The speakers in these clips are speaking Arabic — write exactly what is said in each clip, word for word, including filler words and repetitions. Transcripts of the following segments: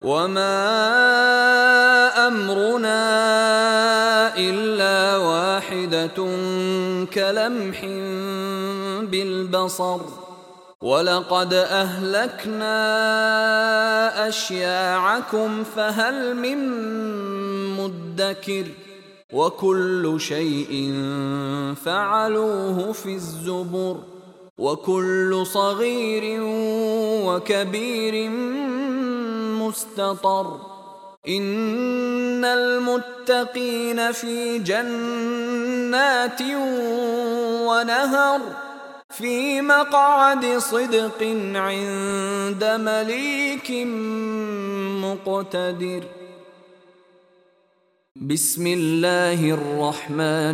وما أمرنا إلا واحدة كلمح بالبصر ولقد أهلكنا أشياعكم فهل من مدكر وكل شيء فعلوه في الزبر وكل صغير وكبير مستطر إن المتقين في جنات ونهر في مقعد صدق عند مليك مقتدر. بسم الله الرحمن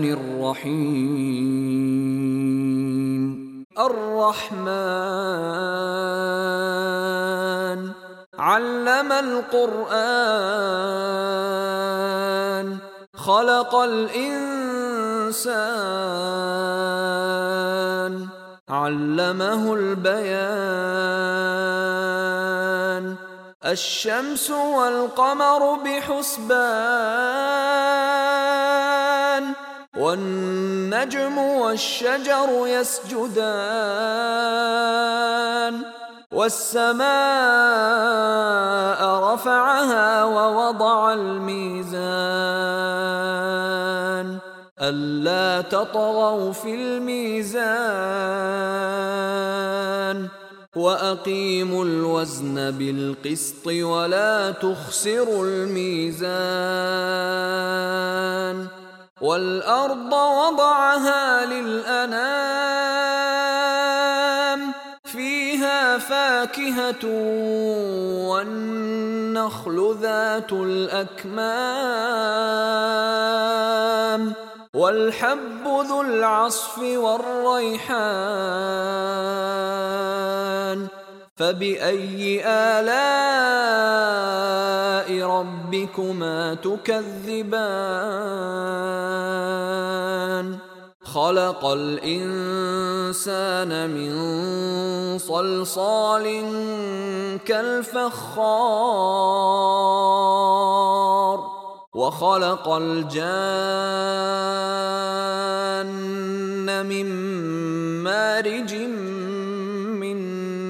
الرحيم. الرحمن علم القرآن خلق الإنسان علمه البيان الشمس والقمر بحسبان والنجم والشجر يسجدان والسماء رفعها ووضع الميزان ألا تطغوا في الميزان وأقيموا الوزن بالقسط ولا تخسروا الميزان والأرض وضعها للأنام فيها فاكهة والنخل ذات الأكمام والحب ذو العصف والريحان فبأي آلاء ربكما تكذبان خلق الإنسان من صلصال كالفخار وخلق الجان من مارج من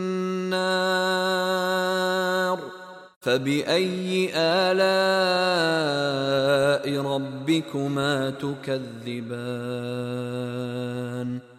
نار فبأي آلاء ربكما تكذبان